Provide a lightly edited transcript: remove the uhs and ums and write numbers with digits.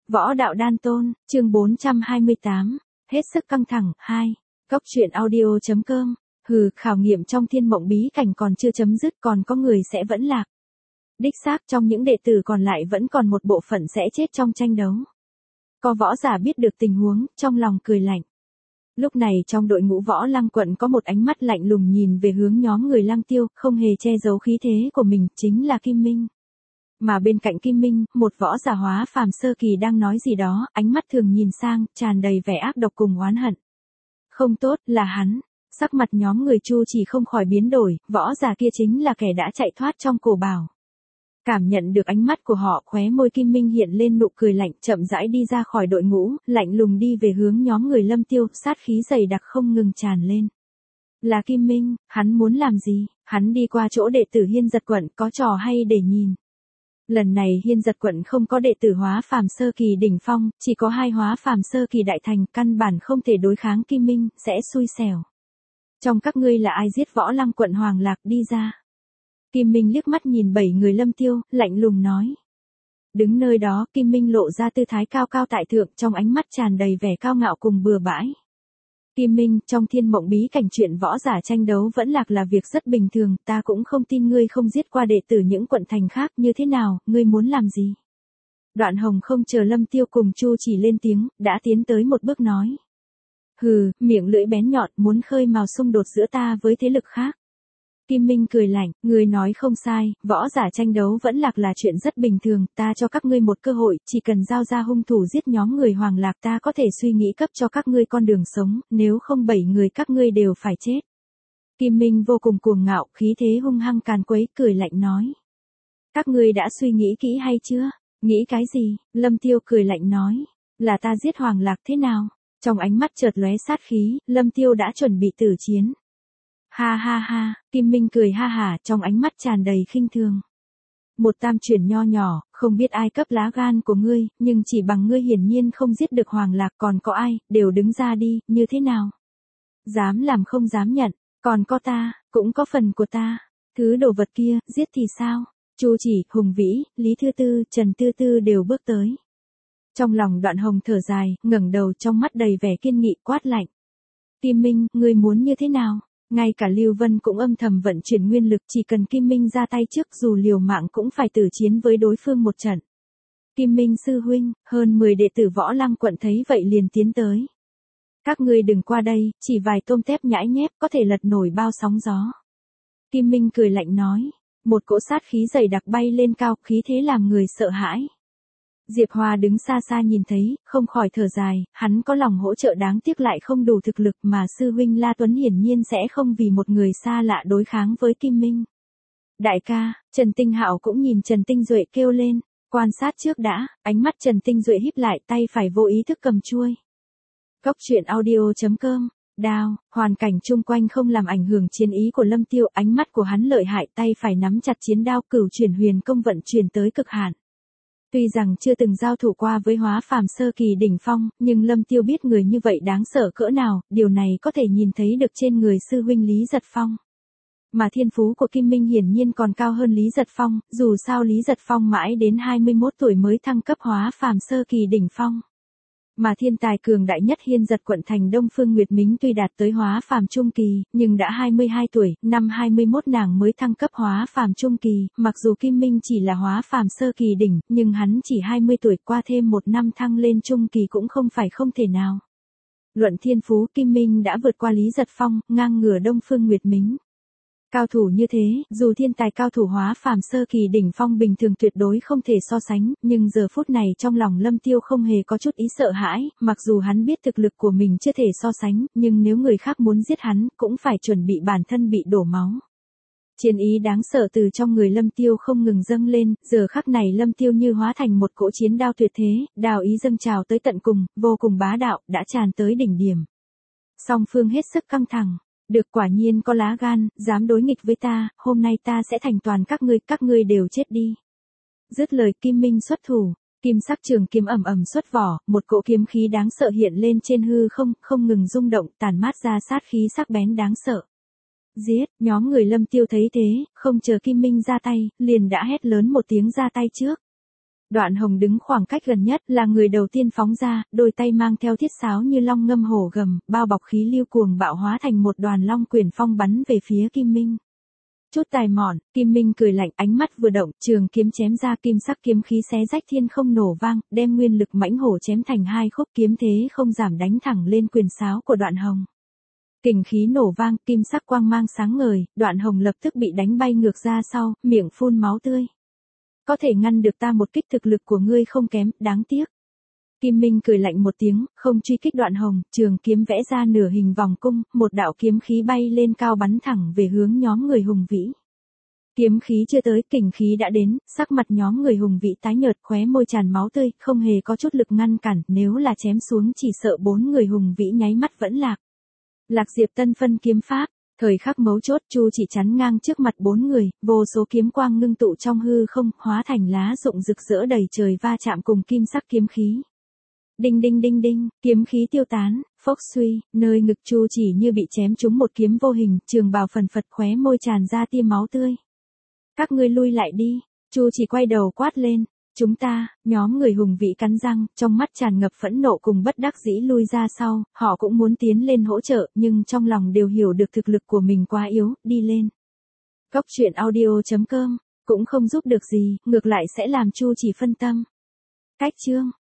Võ đạo đan tôn, chương 428, hết sức căng thẳng, 2. Góc truyện audio.com. Khảo nghiệm trong thiên mộng bí cảnh còn chưa chấm dứt, còn có người sẽ vẫn lạc. Đích xác trong những đệ tử còn lại vẫn còn một bộ phận sẽ chết trong tranh đấu. Có võ giả biết được tình huống, trong lòng cười lạnh. Lúc này trong đội ngũ Võ Lăng quận có một ánh mắt lạnh lùng nhìn về hướng nhóm người Lăng Tiêu, không hề che giấu khí thế của mình, chính là Kim Minh. Mà bên cạnh Kim Minh, một võ giả hóa phàm sơ kỳ đang nói gì đó, ánh mắt thường nhìn sang, tràn đầy vẻ ác độc cùng oán hận. Không tốt, là hắn. Sắc mặt nhóm người Chu Chỉ không khỏi biến đổi, võ giả kia chính là kẻ đã chạy thoát trong cổ bảo. Cảm nhận được ánh mắt của họ, khóe môi Kim Minh hiện lên nụ cười lạnh, chậm rãi đi ra khỏi đội ngũ, lạnh lùng đi về hướng nhóm người Lâm Tiêu, sát khí dày đặc không ngừng tràn lên. Là Kim Minh, hắn muốn làm gì? Hắn đi qua chỗ đệ tử Hiên Giật quận, có trò hay để nhìn. Lần này Hiên Giật quận không có đệ tử hóa phàm sơ kỳ đỉnh phong, chỉ có 2 hóa phàm sơ kỳ đại thành, căn bản không thể đối kháng Kim Minh, sẽ xui xẻo. Trong các ngươi là ai giết Võ Lăng quận Hoàng Lạc, đi ra. Kim Minh liếc mắt nhìn 7 người Lâm Tiêu, lạnh lùng nói. Đứng nơi đó, Kim Minh lộ ra tư thái cao cao tại thượng, trong ánh mắt tràn đầy vẻ cao ngạo cùng bừa bãi. Kim Minh, trong thiên mộng bí cảnh chuyện võ giả tranh đấu vẫn lạc là việc rất bình thường, ta cũng không tin ngươi không giết qua đệ tử những quận thành khác, như thế nào, ngươi muốn làm gì? Đoạn Hồng không chờ Lâm Tiêu cùng Chu Chỉ lên tiếng, đã tiến tới một bước nói. Miệng lưỡi bén nhọn, muốn khơi mào xung đột giữa ta với thế lực khác. Kim Minh cười lạnh, ngươi nói không sai, võ giả tranh đấu vẫn lạc là chuyện rất bình thường, ta cho các ngươi một cơ hội, chỉ cần giao ra hung thủ giết nhóm người Hoàng Lạc ta có thể suy nghĩ cấp cho các ngươi con đường sống, nếu không 7 người các ngươi đều phải chết. Kim Minh vô cùng cuồng ngạo, khí thế hung hăng càn quấy, cười lạnh nói. Các ngươi đã suy nghĩ kỹ hay chưa? Nghĩ cái gì? Lâm Tiêu cười lạnh nói, là ta giết Hoàng Lạc thế nào? Trong ánh mắt chợt lóe sát khí, Lâm Tiêu đã chuẩn bị tử chiến. Ha ha ha, Kim Minh cười ha hả, trong ánh mắt tràn đầy khinh thường. Một tam chuyển nho nhỏ, không biết ai cấp lá gan của ngươi, nhưng chỉ bằng ngươi hiển nhiên không giết được Hoàng Lạc, còn có ai, đều đứng ra đi, như thế nào? Dám làm không dám nhận, còn có ta, cũng có phần của ta. Thứ đồ vật kia, giết thì sao? Chu Chỉ, Hùng Vĩ, Lý Thư Tư, Trần Tư Tư đều bước tới. Trong lòng Đoạn Hồng thở dài, ngẩng đầu trong mắt đầy vẻ kiên nghị, quát lạnh. Kim Minh, ngươi muốn như thế nào? Ngay cả Lưu Vân cũng âm thầm vận chuyển nguyên lực, chỉ cần Kim Minh ra tay trước dù liều mạng cũng phải tử chiến với đối phương một trận. Kim Minh sư huynh, hơn 10 đệ tử Võ Lăng quận thấy vậy liền tiến tới. Các ngươi đừng qua đây, chỉ vài tôm tép nhãi nhép có thể lật nổi bao sóng gió. Kim Minh cười lạnh nói, một cỗ sát khí dày đặc bay lên cao, khí thế làm người sợ hãi. Diệp Hoa đứng xa xa nhìn thấy, không khỏi thở dài, hắn có lòng hỗ trợ đáng tiếc lại không đủ thực lực mà sư huynh La Tuấn hiển nhiên sẽ không vì một người xa lạ đối kháng với Kim Minh. Đại ca, Trần Tinh Hạo cũng nhìn Trần Tinh Duệ kêu lên, quan sát trước đã, ánh mắt Trần Tinh Duệ híp lại, tay phải vô ý thức cầm chuôi. Góc truyện audio.com. Đao, hoàn cảnh chung quanh không làm ảnh hưởng chiến ý của Lâm Tiêu, ánh mắt của hắn lợi hại, tay phải nắm chặt chiến đao, cửu chuyển huyền công vận chuyển tới cực hạn. Tuy rằng chưa từng giao thủ qua với hóa phàm sơ kỳ đỉnh phong, nhưng Lâm Tiêu biết người như vậy đáng sợ cỡ nào, điều này có thể nhìn thấy được trên người sư huynh Lý Giật Phong. Mà thiên phú của Kim Minh hiển nhiên còn cao hơn Lý Giật Phong, dù sao Lý Giật Phong mãi đến 21 tuổi mới thăng cấp hóa phàm sơ kỳ đỉnh phong. Mà thiên tài cường đại nhất Hiên Giật quận thành Đông Phương Nguyệt Mính tuy đạt tới hóa phàm trung kỳ, nhưng đã 22 tuổi, năm 21 nàng mới thăng cấp hóa phàm trung kỳ, mặc dù Kim Minh chỉ là hóa phàm sơ kỳ đỉnh, nhưng hắn chỉ 20 tuổi, qua thêm 1 năm thăng lên trung kỳ cũng không phải không thể nào. Luận thiên phú, Kim Minh đã vượt qua Lý Giật Phong, ngang ngửa Đông Phương Nguyệt Mính. Cao thủ như thế, dù thiên tài cao thủ hóa phàm sơ kỳ đỉnh phong bình thường tuyệt đối không thể so sánh, nhưng giờ phút này trong lòng Lâm Tiêu không hề có chút ý sợ hãi, mặc dù hắn biết thực lực của mình chưa thể so sánh, nhưng nếu người khác muốn giết hắn, cũng phải chuẩn bị bản thân bị đổ máu. Chiến ý đáng sợ từ trong người Lâm Tiêu không ngừng dâng lên, giờ khắc này Lâm Tiêu như hóa thành một cỗ chiến đao tuyệt thế, đao ý dâng trào tới tận cùng, vô cùng bá đạo, đã tràn tới đỉnh điểm. Song phương hết sức căng thẳng. Được, quả nhiên có lá gan, dám đối nghịch với ta, hôm nay ta sẽ thành toàn các ngươi đều chết đi. Dứt lời Kim Minh xuất thủ, kim sắc trường kiếm ầm ầm xuất vỏ, một cỗ kiếm khí đáng sợ hiện lên trên hư không, không ngừng rung động, tản mát ra sát khí sắc bén đáng sợ. Giết, nhóm người Lâm Tiêu thấy thế, không chờ Kim Minh ra tay, liền đã hét lớn một tiếng ra tay trước. Đoạn Hồng đứng khoảng cách gần nhất, là người đầu tiên phóng ra, đôi tay mang theo thiết sáo như long ngâm hổ gầm, bao bọc khí lưu cuồng bạo hóa thành một đoàn long quyển phong bắn về phía Kim Minh. Chút tài mọn, Kim Minh cười lạnh, ánh mắt vừa động, trường kiếm chém ra, kim sắc kiếm khí xé rách thiên không nổ vang, đem nguyên lực mãnh hổ chém thành hai khúc, kiếm thế không giảm đánh thẳng lên quyền sáo của Đoạn Hồng. Kình khí nổ vang, kim sắc quang mang sáng ngời, Đoạn Hồng lập tức bị đánh bay ngược ra sau, miệng phun máu tươi. Có thể ngăn được ta một kích, thực lực của ngươi không kém, đáng tiếc. Kim Minh cười lạnh một tiếng, không truy kích Đoạn Hồng, trường kiếm vẽ ra nửa hình vòng cung, một đạo kiếm khí bay lên cao bắn thẳng về hướng nhóm người Hùng Vĩ. Kiếm khí chưa tới, kình khí đã đến, sắc mặt nhóm người Hùng Vĩ tái nhợt, khóe môi tràn máu tươi, không hề có chút lực ngăn cản, nếu là chém xuống chỉ sợ 4 người Hùng Vĩ nháy mắt vẫn lạc. Lạc Diệp Tân phân kiếm pháp, thời khắc mấu chốt, Chu Chỉ chắn ngang trước mặt 4 người, vô số kiếm quang ngưng tụ trong hư không, hóa thành lá rụng rực rỡ đầy trời va chạm cùng kim sắc kiếm khí. Đinh đinh đinh đinh, kiếm khí tiêu tán, phốc suy, nơi ngực Chu Chỉ như bị chém trúng một kiếm vô hình, trường bào phần phật, khóe môi tràn ra tia máu tươi. Các ngươi lui lại đi, Chu Chỉ quay đầu quát lên. Chúng ta, nhóm người Hùng Vĩ cắn răng, trong mắt tràn ngập phẫn nộ cùng bất đắc dĩ lui ra sau, họ cũng muốn tiến lên hỗ trợ, nhưng trong lòng đều hiểu được thực lực của mình quá yếu, đi lên. Góc truyện audio.com, cũng không giúp được gì, ngược lại sẽ làm Chu Chỉ phân tâm. Cách chương